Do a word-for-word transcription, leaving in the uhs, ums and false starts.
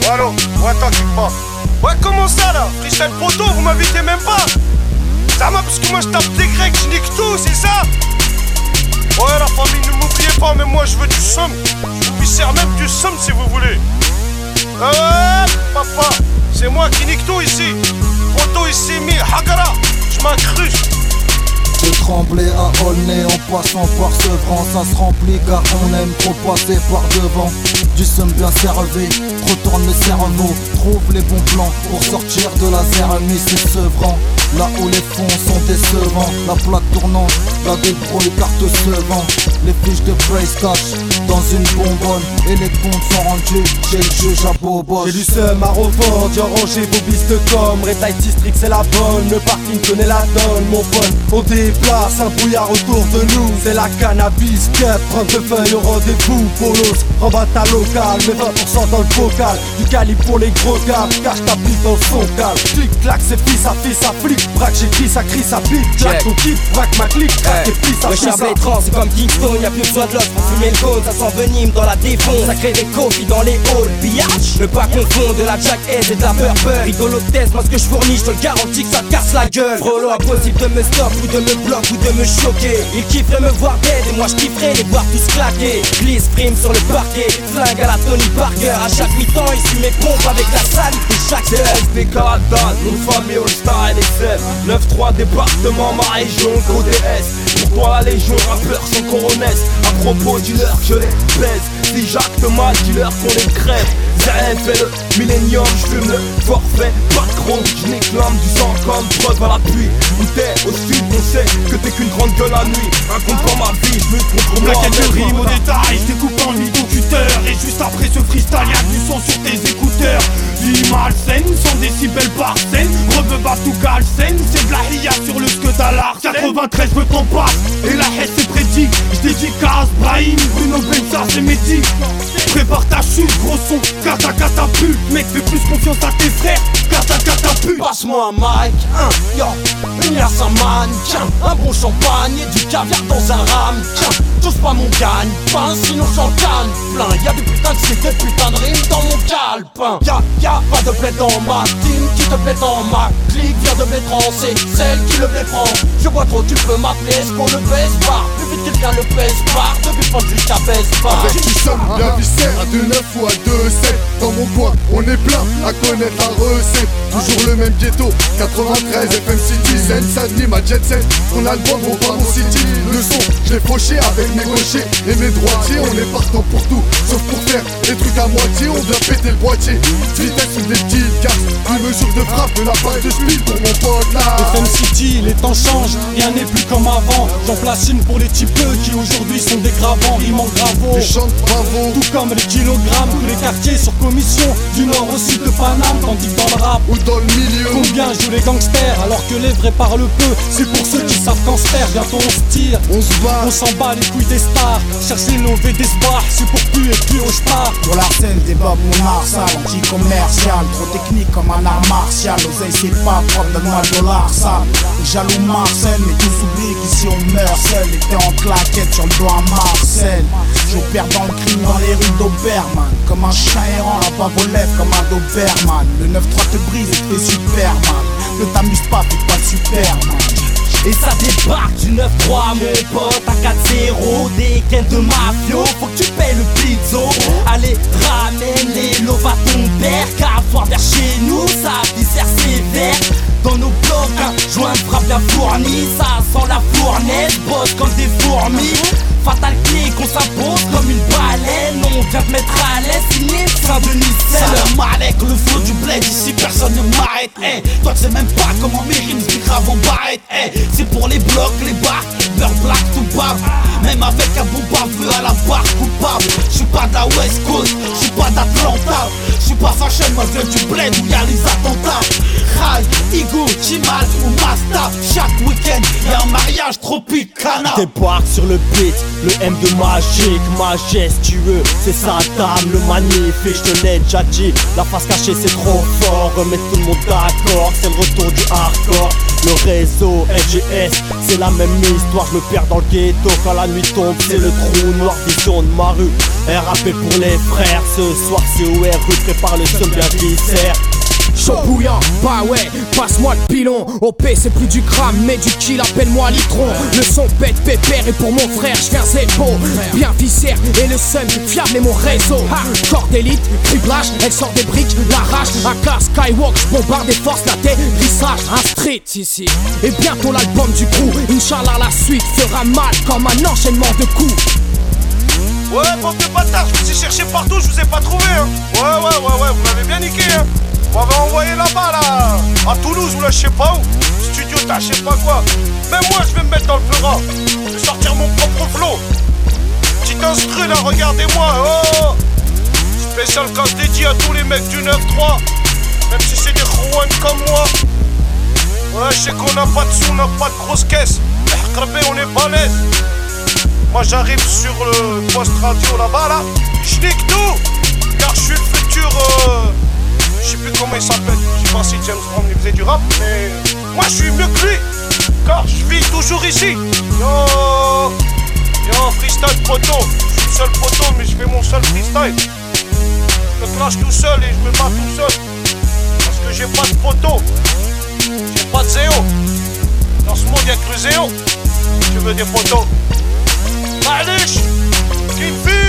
Ouais, allô, ouais, t'inquiète pas. Ouais, comment ça là? Freestyle proto, vous m'invitez même pas? Ça m'a parce que moi je tape des grecs, je nique tout, c'est ça? Ouais, la famille, ne m'oubliez pas, mais moi je veux du somme. Je vous sers même du somme si vous voulez. Euh, papa, c'est moi qui nique tout ici. Proto ici, mi hagara, je m'incruste. De Tremblay à Aulnay en passant par Sevran, ça se remplit car on aime trop passer par devant. Du somme bien servi, retourne le cerveau, trouve les bons plans pour sortir de la zermie, c'est Sevran. Là où les fonds sont décevants, la plaque tournante, la débrouille carte sevant. Les fiches de price cash dans une bonbonne et les comptes sont rendus chez le juge à Bobos. J'ai du seum à revendre, j'ai rangé vos bistes comme Red District c'est la bonne, le parking connaît la donne mon pote. On déplace un brouillard autour de nous, c'est la cannabis cut, trente-deux feuilles au rendez-vous. Polos, remballe ta locale, mais vingt pour cent dans le bocal. Du calibre pour les gros gars, cache ta bite dans son cal. Clic clac c'est fils à fils à flic, braque j'écris ça crie ça pique. Claque ton kit, braque ma clique, craque et pisse à ouais, pisse à Chablet trans, c'est comme Kingston, y'a plus besoin de l'os pour fumer le cône. Ça s'envenime dans la défonce, ça crée des coffees dans les halls. Biatch, ne pas confondre de la Jack S et de la Purple. Rigolo de test, moi ce que je fournis, je te le garantis que ça te casse la gueule. Frollo impossible de me stop ou de me bloquer ou de me choquer. Il kifferait me voir dead et moi je kifferais les voir tous claquer. Glisse prime sur le parquet, flingue à la Tony Parker. À chaque mi-temps, il suit mes pompes avec la salle de chaque C S P Canada, une famille All-Star N X L. neuf trois département, ma région, O D S. Pour toi la légion, rappeur sans coronesse. À propos du leur, je les baise. Si Jacques te mal, dis-leur qu'on les crève. Zé fait le millénium, j'fume le forfait. Pas de chrome, j'nique l'âme du sang comme preuve à l'appui. Où t'es au sud, on sait que t'es qu'une grande gueule la nuit. Un compte pour ma vie, j'lutte contre moi. Plaquette de rime au détail, j'découpe en micro-cutter. Et juste après ce freestyle, y'a du son sur tes écouteurs. Vie malsaine, cent décibels par scène. Rebeba tout calcène, c'est Blahia sur le scud à l'art. quatre-vingt-treize, le temps passe, et la haine c'est prédit. J'dédicace Brahim, Bruno Benza, c'est médic. Prépare ta chute, gros son, cata catapulte. Mec, fais plus confiance à tes frères, cata catapulte. Passe-moi un mic, un yo, une glace, un mannequin, un bon champagne et du caviar dans un ramequin. Touche pas mon gagne-pain, sinon j'en canne plein. Y'a des putains de sites, des putains de rimes dans mon calepin. Y'a, y'a pas de plaie dans ma team, qui te plaît dans ma clique. Viens de Blétran, c'est celle qui le prend. Je vois trop, tu peux m'appeler, est-ce qu'on le baisse pas? Plus vite quelqu'un le pèse pas, depuis pas jusqu'à baisse pas. Avec du somme, bien vissé, à deux neuf ou à deux sept. Dans mon coin, on est plein à connaître la recette. Toujours le même ghetto, quatre-vingt-treize F M City, Seine, Saint-Denis, ma jet set. Ton album, mon pas mon city. Le son, je l'ai fauché avec mes gauchers et mes droitiers. On est partant pour tout, sauf pour faire des trucs à moitié. On vient péter le boîtier, vitesse ou des petites cartes. Une mesure de frappe de la part de speed pour mon pote là. F M City, les temps changent, rien n'est plus comme avant. J'en place une pour les types qui aujourd'hui sont des gravants, rimes en gravaux. Les chants de bravo, tout comme les kilogrammes, tous les quartiers sur commission. Du nord au sud de Paname, tandis que dans le rap ou dans le milieu, combien jouent les gangsters alors que les vrais parlent peu. C'est pour ceux qui savent qu'en se faire, bientôt on se tire, on se bat, on s'en bat les couilles des stars. Chercher l'enlever des stars, c'est pour plus et plus au spar. Pour la scène des babes mon arsal, anti-commercial, trop technique comme un art martial. L'oseille c'est pas propre, donne-moi le dollar sale. Jaloux Marcel, mais tous oublient qu'ici on meurt seul. Et t'es en claquette sur le doigt à Marcel. J'opère dans le crime dans les rues d'Oberman. Comme un chien errant, la bave aux lèvres comme un Doberman. Le neuf trois te brise et te fait Superman. Ne t'amuse pas, fais pas de Superman. Et ça débarque du neuf trois mon pote à quatre zéro. Des gains de mafio, faut que tu payes le pizzo. Allez ramène les lots à ton père, car voir vers chez nous ça viscère sévère. Dans nos blocs, un joint frappe bien fourni. Ça sent la fournaise, bosse comme des fourmis. Fatal click, on s'impose comme une baleine. On vient te mettre à l'aise, signé Saint-Denis. Salam Malek, le flow du bled, ici personne ne m'arrête. Hey, toi tu sais même pas comment mes rimes se grave en barrette. Hey, c'est pour les blocs, les bars, beurre black tout bave. Même avec un bon baveux à la barre coupable. J'suis pas de la West Coast, j'suis pas d'Atlanta. J'suis pas fashion, moi je viens du bled où y'a les attentats. Rai, Igo, Chimal ou Masta. Chaque week-end y'a un mariage tropicana. Débarque sur le beat, le M de magique, majestueux. C'est sa dame, le magnifique, j'te l'ai déjà dit. La face cachée c'est trop fort, remettre tout le monde d'accord. C'est le retour du hardcore. Le réseau L G S, c'est la même histoire. Je me perds dans le ghetto quand la nuit tombe. C'est le trou noir, vision de ma rue. R A P pour les frères, ce soir c'est O R, rue prépare le son bien viscère. Chaud bouillant, bah ouais, passe-moi le pilon. O P c'est plus du gramme mais du kill, appelle-moi litron. Le son pète pépère et pour mon frère je viens zépo. Bien viscère et le seum, fiable et mon réseau. Corps d'élite, criblage, elle sort des briques, l'arrache. A classe Skywalk, je bombarde et force l'atterrissage. Un street ici, et bientôt l'album du crew. Inch'Allah la suite fera mal comme un enchaînement de coups. Ouais, bande de bâtards, je vous ai cherché partout, je vous ai pas trouvé hein. Ouais, ouais, ouais, ouais, vous m'avez bien niqué hein. Vous m'avez envoyé là-bas là, à Toulouse ou là je sais pas où. Studio t'as je sais pas quoi. Même moi je vais me mettre dans le pleura. Je vais sortir mon propre flow. Petit instru là, regardez-moi. Oh, spécial casse dédié à tous les mecs du neuf trois. Même si c'est des Rouen comme moi. Ouais, je sais qu'on n'a pas de sous, on n'a pas de grosse caisse. Mais on est balèze. Moi j'arrive sur le poste radio là-bas là. Je nique tout. Car je suis le futur euh, je sais plus comment il s'appelle. Je sais pas si James Brown il faisait du rap. Mais moi je suis mieux que lui. Car je vis toujours ici. Yo, yo freestyle poteau. Je suis le seul poteau mais je fais mon seul freestyle. Je me clash tout seul et je me bats tout seul. Parce que j'ai pas de poteau. J'ai pas de zéo. Dans ce monde y'a que le zéo. Tu veux des poteaux. معليش كاين فيه